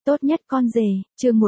Tốt nhất con rể, chương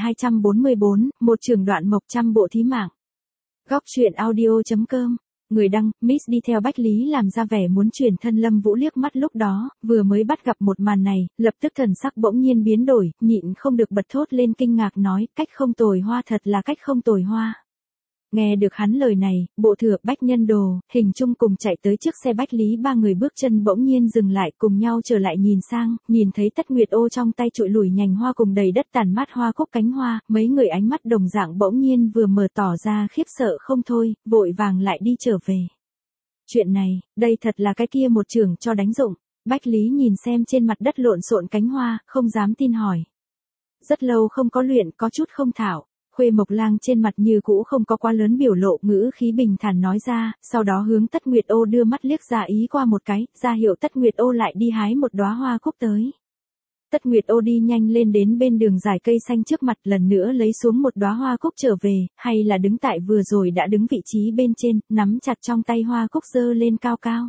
1244, một trường đoạn mộc trăm bộ thí mạng. Góc truyện audio.com. Người đăng, Miss đi theo Bách Lý làm ra vẻ muốn truyền thân Lâm Vũ liếc mắt lúc đó, vừa mới bắt gặp một màn này, lập tức thần sắc bỗng nhiên biến đổi, nhịn không được bật thốt lên kinh ngạc nói, cách không tồi hoa, thật là cách không tồi hoa. Nghe được hắn lời này, Bộ Thừa, Bách Nhân Đồ, Hình Trung cùng chạy tới trước xe Bách Lý, ba người bước chân bỗng nhiên dừng lại, cùng nhau trở lại nhìn sang, nhìn thấy Tất Nguyệt Ô trong tay trụi lủi nhành hoa cùng đầy đất tàn mát hoa cúc cánh hoa, mấy người ánh mắt đồng dạng bỗng nhiên vừa mở tỏ ra khiếp sợ không thôi, vội vàng lại đi trở về. Chuyện này, đây thật là cái kia một trường cho đánh dụng. Bách Lý nhìn xem trên mặt đất lộn xộn cánh hoa, không dám tin hỏi. Rất lâu không có luyện, có chút không thạo. Khuê Mộc Lang trên mặt như cũ không có quá lớn biểu lộ, ngữ khí bình thản nói ra, sau đó hướng Tất Nguyệt Ô đưa mắt liếc ra ý qua một cái, ra hiệu Tất Nguyệt Ô lại đi hái một đóa hoa cúc tới. Tất Nguyệt Ô đi nhanh lên đến bên đường dải cây xanh trước mặt, lần nữa lấy xuống một đóa hoa cúc trở về, hay là đứng tại vừa rồi đã đứng vị trí bên trên, nắm chặt trong tay hoa cúc giơ lên cao cao.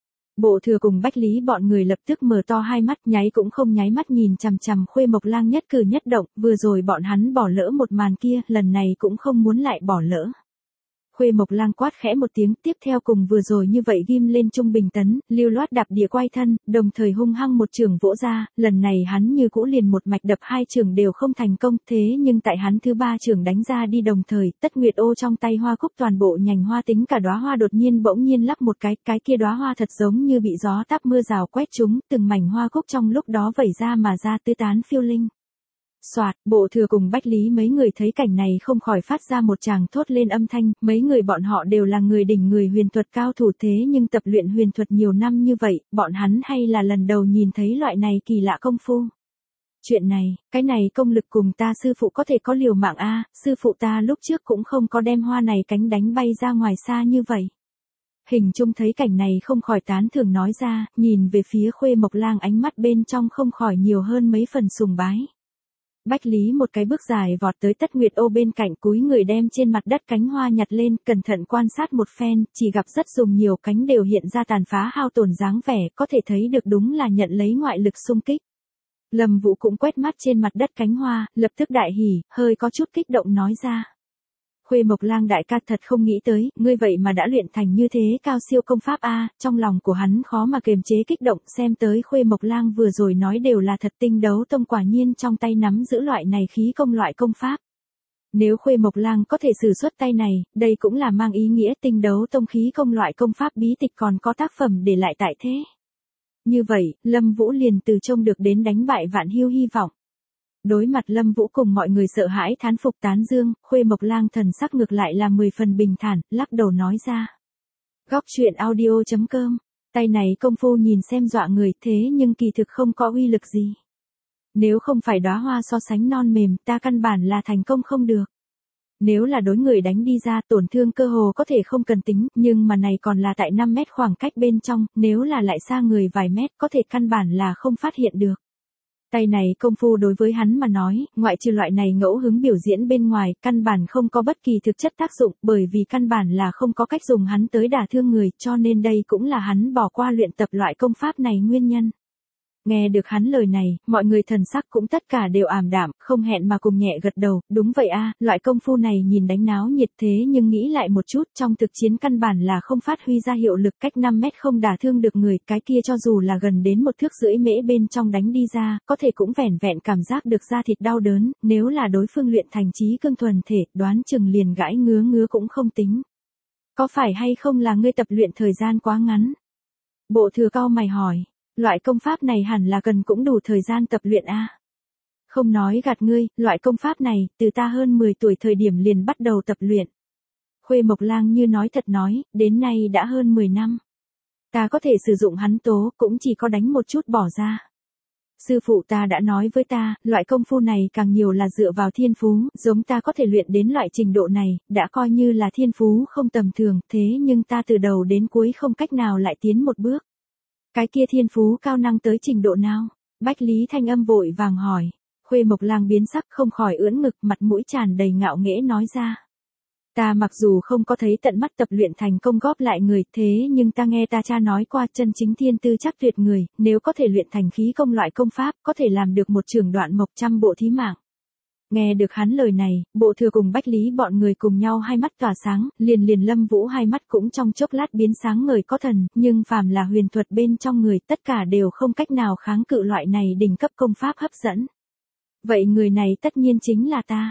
Bộ Thừa cùng Bách Lý bọn người lập tức mở to hai mắt, nháy cũng không nháy mắt nhìn chằm chằm Khuê Mộc Lang nhất cử nhất động, vừa rồi bọn hắn bỏ lỡ một màn kia, lần này cũng không muốn lại bỏ lỡ. Khuê Mộc Lang quát khẽ một tiếng, tiếp theo cùng vừa rồi như vậy ghim lên trung bình tấn, lưu loát đạp địa quay thân, đồng thời hung hăng một trường vỗ ra, lần này hắn như cũ liền một mạch đập hai trường đều không thành công, thế nhưng tại hắn thứ ba trường đánh ra đi đồng thời, Tất Nguyệt Ô trong tay hoa cúc toàn bộ nhành hoa tính cả đóa hoa đột nhiên bỗng nhiên lắc một cái kia đóa hoa thật giống như bị gió táp mưa rào quét trúng, từng mảnh hoa cúc trong lúc đó vẩy ra mà ra tứ tán phiêu linh. Soạt, Bộ Thừa cùng Bách Lý mấy người thấy cảnh này không khỏi phát ra một tràng thốt lên âm thanh, mấy người bọn họ đều là người đỉnh người huyền thuật cao thủ thế nhưng tập luyện huyền thuật nhiều năm như vậy, bọn hắn hay là lần đầu nhìn thấy loại này kỳ lạ công phu. Chuyện này, cái này công lực cùng ta sư phụ có thể có liều mạng a, sư phụ ta lúc trước cũng không có đem hoa này cánh đánh bay ra ngoài xa như vậy. Hình Trung thấy cảnh này không khỏi tán thưởng nói ra, nhìn về phía Khuê Mộc Lang ánh mắt bên trong không khỏi nhiều hơn mấy phần sùng bái. Bách Lý một cái bước dài vọt tới Tất Nguyệt Ô bên cạnh, cúi người đem trên mặt đất cánh hoa nhặt lên, cẩn thận quan sát một phen, chỉ gặp rất dùng nhiều cánh đều hiện ra tàn phá hao tổn dáng vẻ, có thể thấy được đúng là nhận lấy ngoại lực xung kích. Lâm Vũ cũng quét mắt trên mặt đất cánh hoa, lập tức đại hỉ, hơi có chút kích động nói ra. Khuê Mộc Lang đại ca thật không nghĩ tới, ngươi vậy mà đã luyện thành như thế cao siêu công pháp a, trong lòng của hắn khó mà kiềm chế kích động, xem tới Khuê Mộc Lang vừa rồi nói đều là thật, Tinh Đấu Tông quả nhiên trong tay nắm giữ loại này khí công loại công pháp. Nếu Khuê Mộc Lang có thể sử xuất tay này, đây cũng là mang ý nghĩa Tinh Đấu Tông khí công loại công pháp bí tịch còn có tác phẩm để lại tại thế. Như vậy, Lâm Vũ liền từ trông được đến đánh bại Vạn Hưu hy vọng. Đối mặt Lâm Vũ cùng mọi người sợ hãi thán phục tán dương, Khuê Mộc Lang thần sắc ngược lại là 10 phần bình thản, lắc đầu nói ra. Góc truyện audio.com, tay này công phu nhìn xem dọa người thế nhưng kỳ thực không có uy lực gì. Nếu không phải đóa hoa so sánh non mềm, ta căn bản là thành công không được. Nếu là đối người đánh đi ra tổn thương cơ hồ có thể không cần tính, nhưng mà này còn là tại 5 mét khoảng cách bên trong, nếu là lại xa người vài mét có thể căn bản là không phát hiện được. Tay này công phu đối với hắn mà nói, ngoại trừ loại này ngẫu hứng biểu diễn bên ngoài, căn bản không có bất kỳ thực chất tác dụng, bởi vì căn bản là không có cách dùng hắn tới đả thương người, cho nên đây cũng là hắn bỏ qua luyện tập loại công pháp này nguyên nhân. Nghe được hắn lời này, mọi người thần sắc cũng tất cả đều ảm đạm, không hẹn mà cùng nhẹ gật đầu, đúng vậy a, loại công phu này nhìn đánh náo nhiệt thế nhưng nghĩ lại một chút, trong thực chiến căn bản là không phát huy ra hiệu lực, cách 5 mét không đả thương được người, cái kia cho dù là gần đến 1,5 thước mễ bên trong đánh đi ra, có thể cũng vẻn vẹn cảm giác được da thịt đau đớn, nếu là đối phương luyện thành trí cương thuần thể, đoán chừng liền gãi ngứa cũng không tính. Có phải hay không là ngươi tập luyện thời gian quá ngắn? Bộ Thừa cau mày hỏi. Loại công pháp này hẳn là cần cũng đủ thời gian tập luyện a. Không nói gạt ngươi, loại công pháp này, từ ta hơn 10 tuổi thời điểm liền bắt đầu tập luyện. Khuê Mộc Lang như nói thật nói, đến nay đã hơn 10 năm. Ta có thể sử dụng hắn tố, cũng chỉ có đánh một chút bỏ ra. Sư phụ ta đã nói với ta, loại công phu này càng nhiều là dựa vào thiên phú, giống ta có thể luyện đến loại trình độ này, đã coi như là thiên phú không tầm thường, thế nhưng ta từ đầu đến cuối không cách nào lại tiến một bước. Cái kia thiên phú cao năng tới trình độ nào? Bách Lý thanh âm vội vàng hỏi. Khuê Mộc Lang biến sắc không khỏi ưỡn ngực, mặt mũi tràn đầy ngạo nghễ nói ra. Ta mặc dù không có thấy tận mắt tập luyện thành công góp lại người, thế nhưng ta nghe ta cha nói qua chân chính thiên tư chắc tuyệt người, nếu có thể luyện thành khí công loại công pháp, có thể làm được một trường đoạn mộc trăm bộ thí mạng. Nghe được hắn lời này, Bộ Thừa cùng Bách Lý bọn người cùng nhau hai mắt tỏa sáng, liền Lâm Vũ hai mắt cũng trong chốc lát biến sáng ngời có thần, nhưng phàm là huyền thuật bên trong người tất cả đều không cách nào kháng cự loại này đỉnh cấp công pháp hấp dẫn. Vậy người này tất nhiên chính là ta.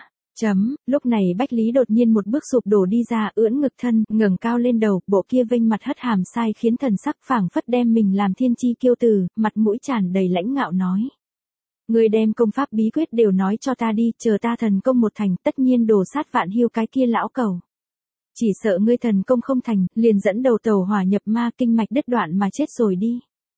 Lúc này Bách Lý đột nhiên một bước sụp đổ đi ra, ưỡn ngực thân, ngẩng cao lên đầu, bộ kia vênh mặt hất hàm sai khiến thần sắc phảng phất đem mình làm thiên chi kiêu tử, mặt mũi tràn đầy lãnh ngạo nói. Người đem công pháp bí quyết đều nói cho ta đi, chờ ta thần công một thành, tất nhiên đổ sát Vạn Hưu cái kia lão cầu. Chỉ sợ ngươi thần công không thành, liền dẫn đầu tàu hỏa nhập ma, kinh mạch đứt đoạn mà chết rồi đi.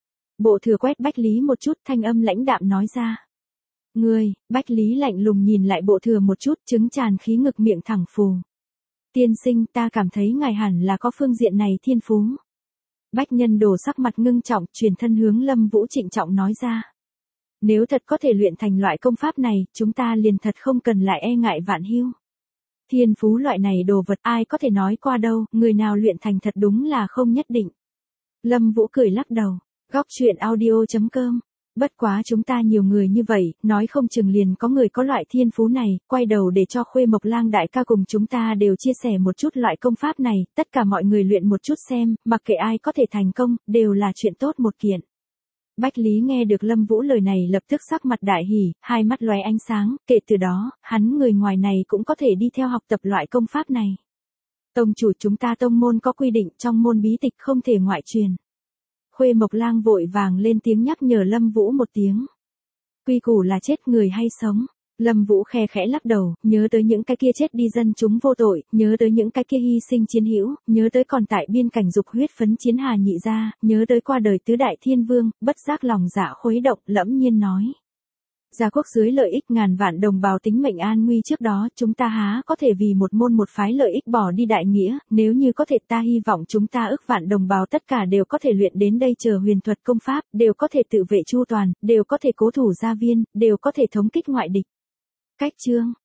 Bộ Thừa quét Bách Lý một chút, thanh âm lãnh đạm nói ra. Ngươi, Bách Lý lạnh lùng nhìn lại Bộ Thừa một chút, trứng tràn khí ngực miệng thẳng phù. Tiên sinh, ta cảm thấy ngài hẳn là có phương diện này thiên phú. Bách Nhân Đồ sắc mặt ngưng trọng, chuyển thân hướng Lâm Vũ trịnh trọng nói ra. Nếu thật có thể luyện thành loại công pháp này, chúng ta liền thật không cần lại e ngại Vạn Hưu. Thiên phú loại này đồ vật ai có thể nói qua đâu, người nào luyện thành thật đúng là không nhất định. Lâm Vũ cười lắc đầu, góc chuyện audio.com. Bất quá chúng ta nhiều người như vậy, nói không chừng liền có người có loại thiên phú này, quay đầu để cho Khuê Mộc Lang đại ca cùng chúng ta đều chia sẻ một chút loại công pháp này, tất cả mọi người luyện một chút xem, mặc kệ ai có thể thành công, đều là chuyện tốt một kiện. Bách Lý nghe được Lâm Vũ lời này lập tức sắc mặt đại hỉ, hai mắt lóe ánh sáng, kể từ đó, hắn người ngoài này cũng có thể đi theo học tập loại công pháp này. Tông chủ chúng ta tông môn có quy định trong môn bí tịch không thể ngoại truyền. Khuê Mộc Lang vội vàng lên tiếng nhắc nhở Lâm Vũ một tiếng. Quy củ là chết người hay sống? Lâm Vũ khe khẽ lắc đầu, nhớ tới những cái kia chết đi dân chúng vô tội, nhớ tới những cái kia hy sinh chiến hữu, nhớ tới còn tại biên cảnh dục huyết phấn chiến Hà Nhị gia, nhớ tới qua đời tứ đại thiên vương, bất giác lòng dạ khuấy động, lẫm nhiên nói. Gia quốc dưới lợi ích ngàn vạn đồng bào tính mệnh an nguy trước đó, chúng ta há có thể vì một môn một phái lợi ích bỏ đi đại nghĩa, nếu như có thể ta hy vọng chúng ta ức vạn đồng bào tất cả đều có thể luyện đến đây chờ huyền thuật công pháp, đều có thể tự vệ chu toàn, đều có thể cố thủ gia viên, đều có thể thống kích ngoại địch. Cách chương